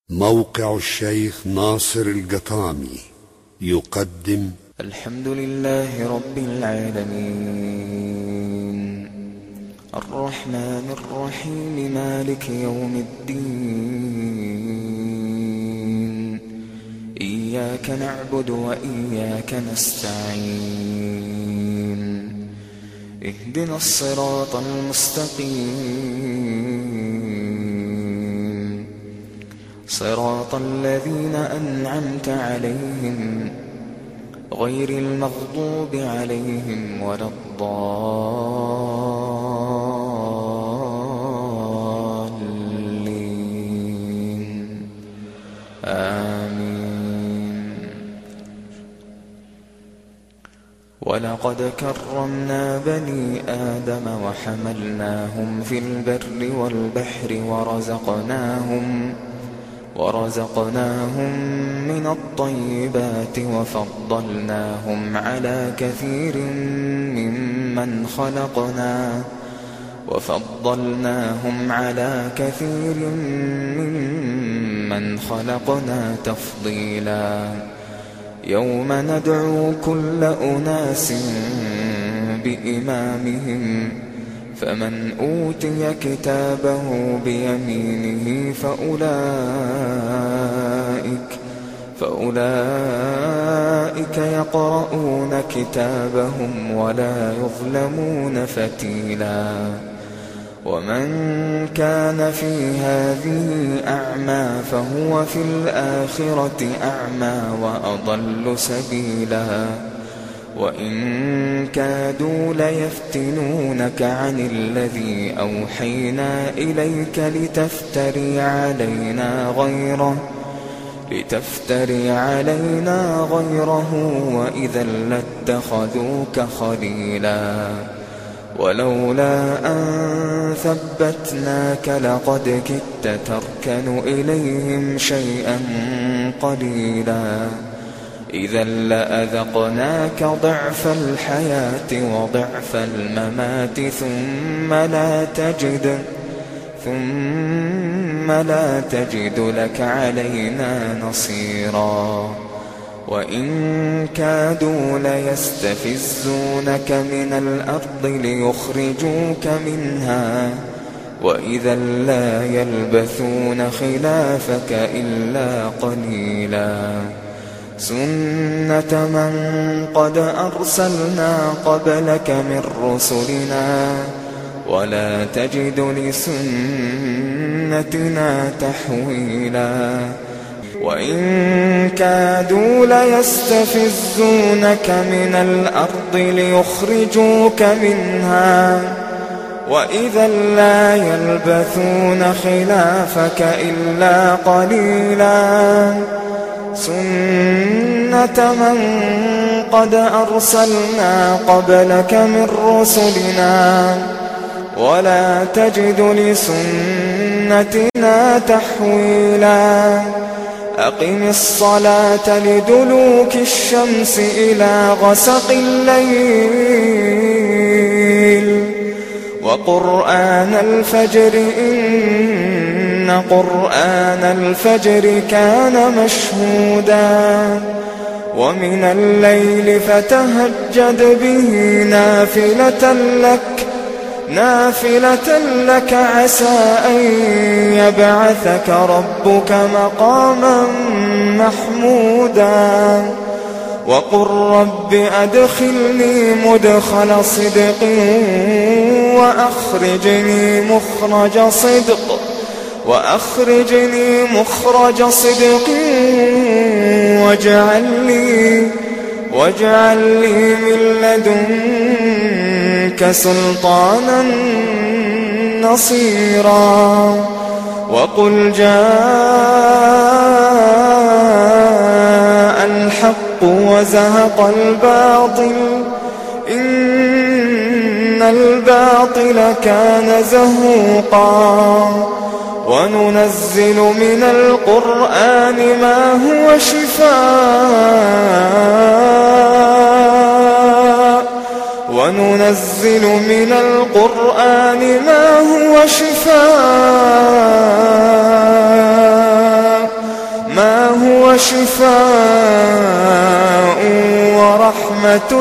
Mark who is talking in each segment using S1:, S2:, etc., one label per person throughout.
S1: موقع الشيخ ناصر القطامي يقدم
S2: الحمد لله رب العالمين الرحمن الرحيم مالك يوم الدين إياك نعبد وإياك نستعين اهدنا الصراط المستقيم صراط الذين أنعمت عليهم غير المغضوب عليهم ولا الضالين آمين. ولقد كرمنا بني آدم وحملناهم في البر والبحر ورزقناهم من الطيبات وفضلناهم على كثير ممن خلقنا تفضيلا. يوم ندعو كل أناس بإمامهم فمن أوتي كتابه بيمينه فأولئك يقرؤون كتابهم ولا يظلمون فتيلا. ومن كان في هذه أعمى فهو في الآخرة أعمى وأضل سبيلا. وإن كادوا ليفتنونك عن الذي أوحينا إليك لتفتري علينا غيره وإذا لاتخذوك خليلا. ولولا أن ثبتناك لقد كدت تركن إليهم شيئا قليلا. إذا لأذقناك ضعف الحياة وضعف الممات ثم لا تجد لك علينا نصيرا. وإن كادوا ليستفزونك من الأرض ليخرجوك منها وإذا لا يلبثون خلافك إلا قليلا. سنة من قد أرسلنا قبلك من رسلنا ولا تجد لسنتنا تحويلا. وإن كادوا ليستفزونك من الأرض ليخرجوك منها وإذا لا يلبثون خلافك إلا قليلا. سنة من قد أرسلنا قبلك من رسلنا ولا تجد لسنتنا تحويلا. أقم الصلاة لدلوك الشمس إلى غسق الليل وقرآن الفجر إن قرآن الفجر كان مشهودا. ومن الليل فتهجد به نافلة لك عسى أن يبعثك ربك مقاما محمودا. وقل رب أدخلني مدخل صدق وأخرجني مخرج صدق واجعل لي من لدنك سلطانا نصيرا. وقل جاء الحق وزهق الباطل إن الباطل كان زهوقا. وننزل من القرآن ما هو شفاء شفاء ورحمة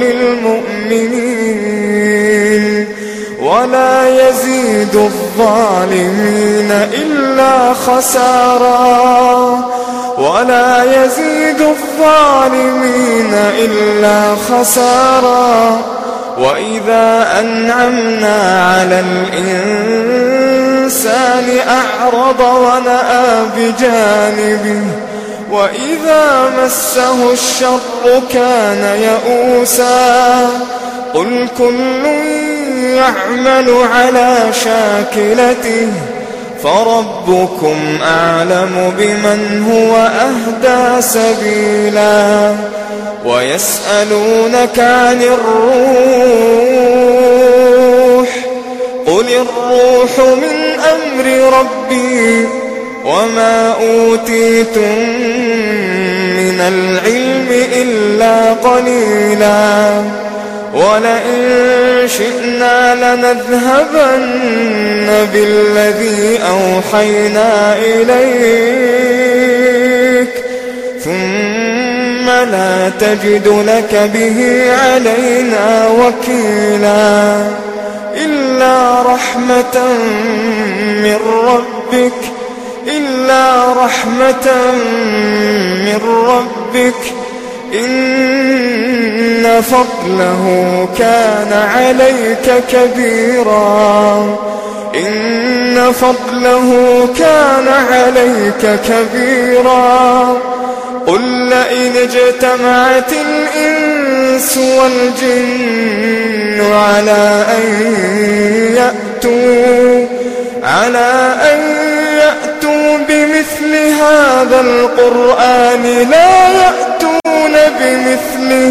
S2: للمؤمنين ولا يزيد الظالمين إلا خسارا ولا يزيد الظالمين إلا خسارا. وإذا أنعمنا على الإنسان أعرض ونأى بجانبه وإذا مسه الشر كان يئوسا. قل كل يعمل على شاكلته فربكم أعلم بمن هو أهدى سبيلا. ويسألونك عن الروح قل الروح من أمر ربي وما أوتيتم من العلم إلا قليلا. ولئن شئنا لنذهبن بالذي أوحينا إليك ثم لا تجد لك به علينا وكيلا. إلا رحمة من ربك إن فضله كان عليك كبيرا. قل لئن اجتمعت الإنس والجن على أن يأتوا بمثل هذا القرآن لا يأتون بمثله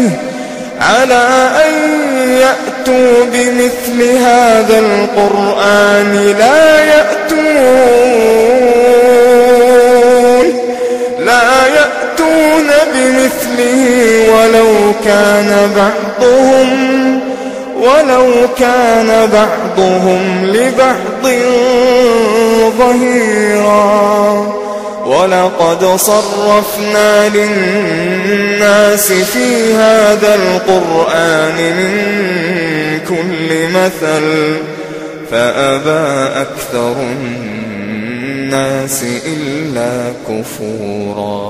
S2: ولو كان بعضهم لبعض ظهيرا. ولقد صرفنا للناس في هذا القرآن من كل مثل فأبى أكثر الناس إلا كفورا.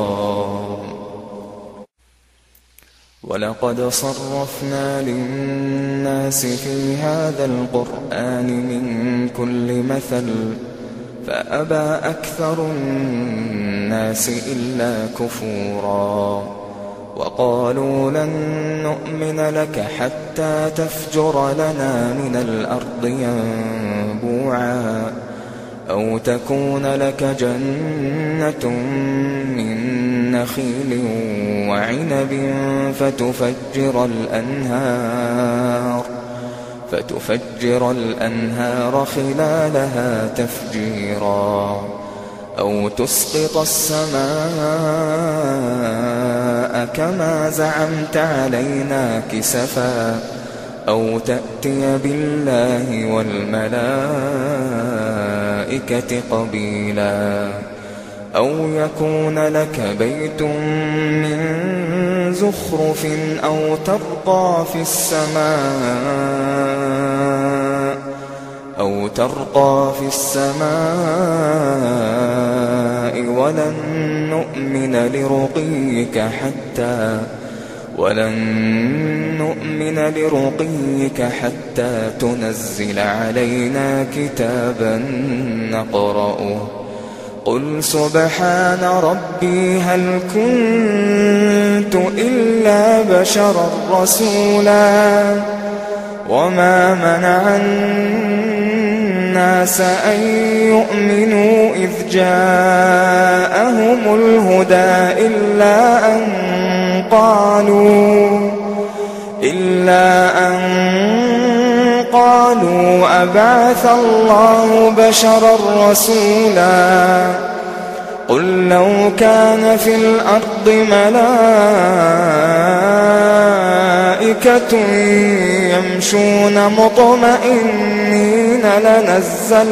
S2: ولقد صرفنا للناس في هذا القرآن من كل مثل فأبى أكثر الناس إلا كفورا. وقالوا لن نؤمن لك حتى تفجر لنا من الأرض ينبوعا أو تكون لك جنة من نخيل وعنب فتفجر الأنهار خلالها تفجيرا أو تسقط السماء كما زعمت علينا كسفا أو تأتي بالله والملائكة قبيلا أو يكون لك بيت من زخرف أو ترقى في السماء ولن نؤمن لرقيك حتى تنزل علينا كتابا نقرأه قل سبحان ربي هل كنت إلا بشرا رسولا وما منع الناس أن يؤمنوا إذ جاءهم الهدى إلا أن قالوا أبعث الله بشرا رسولا قل لو كان في الأرض ملائكة يمشون مطمئنين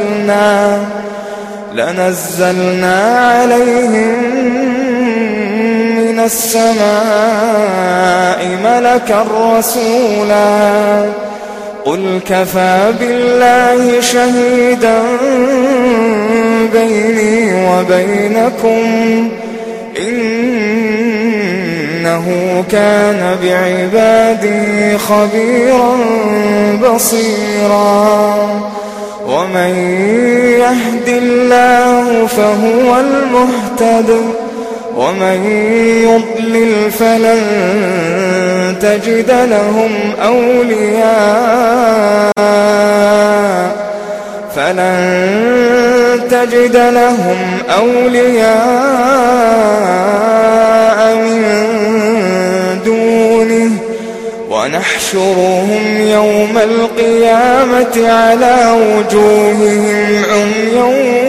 S2: لنزلنا عليهم السماء ملكا رسولا قل كفى بالله شهيدا بيني وبينكم إنه كان بعبادي خبيرا بصيرا ومن يهد الله فهو المهتد ومن يضلل فلن تجد لهم أولياء من دونه ونحشرهم يوم القيامة على وجوههم عميا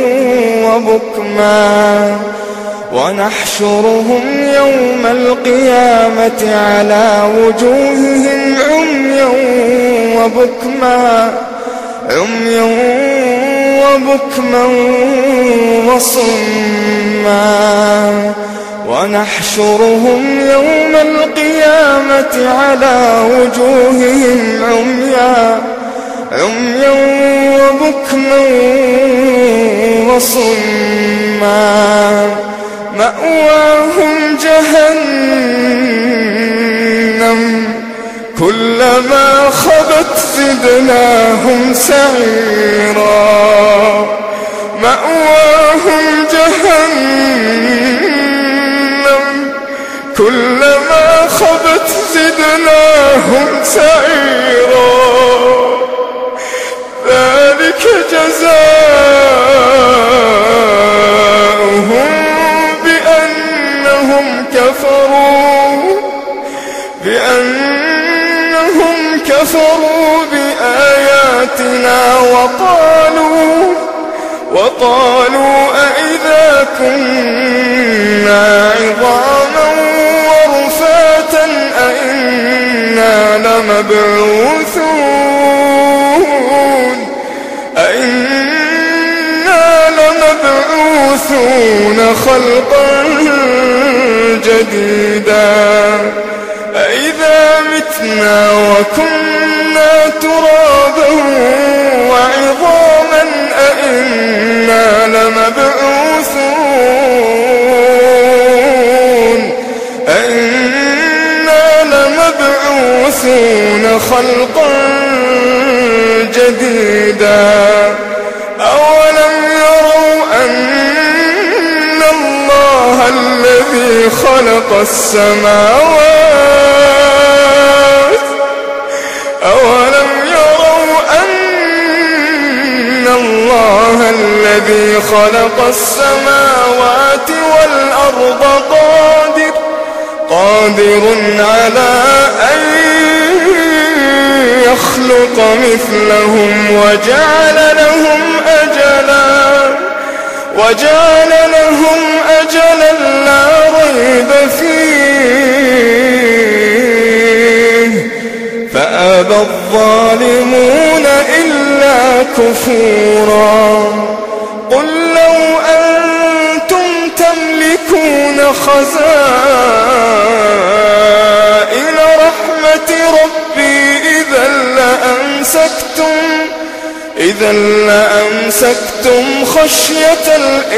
S2: وبكما وصما ونحشرهم يوم القيامة على وجوههم عميا وبكما وصما مأواهم جهنم كلما خبت زدناهم سعيرا مأواهم جهنم كلما خبت زدناهم سعيرا ذلك جزاؤهم بأنهم كفروا بآياتنا وقالوا أئذا كنا عظاما ورفاتا أئنا لمبعوثون خلقا جديدا أئذا متنا وكنا ترابا وعظاما أئنا لمبعوثون خلقا جديدا أولم يروا أن الله الذي خلق السماوات والأرض قادر على أن يخلق مثلهم وجعل لهم أجلا لا ريب فيه فأبى الظالمون إلا كفورا قل لو أنتم تملكون خزائن رحمة ربي إذا لأمسكتم خشية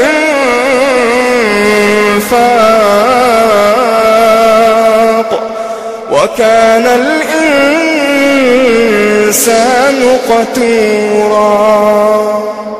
S2: الإنفاق وكان الإنسان قتورا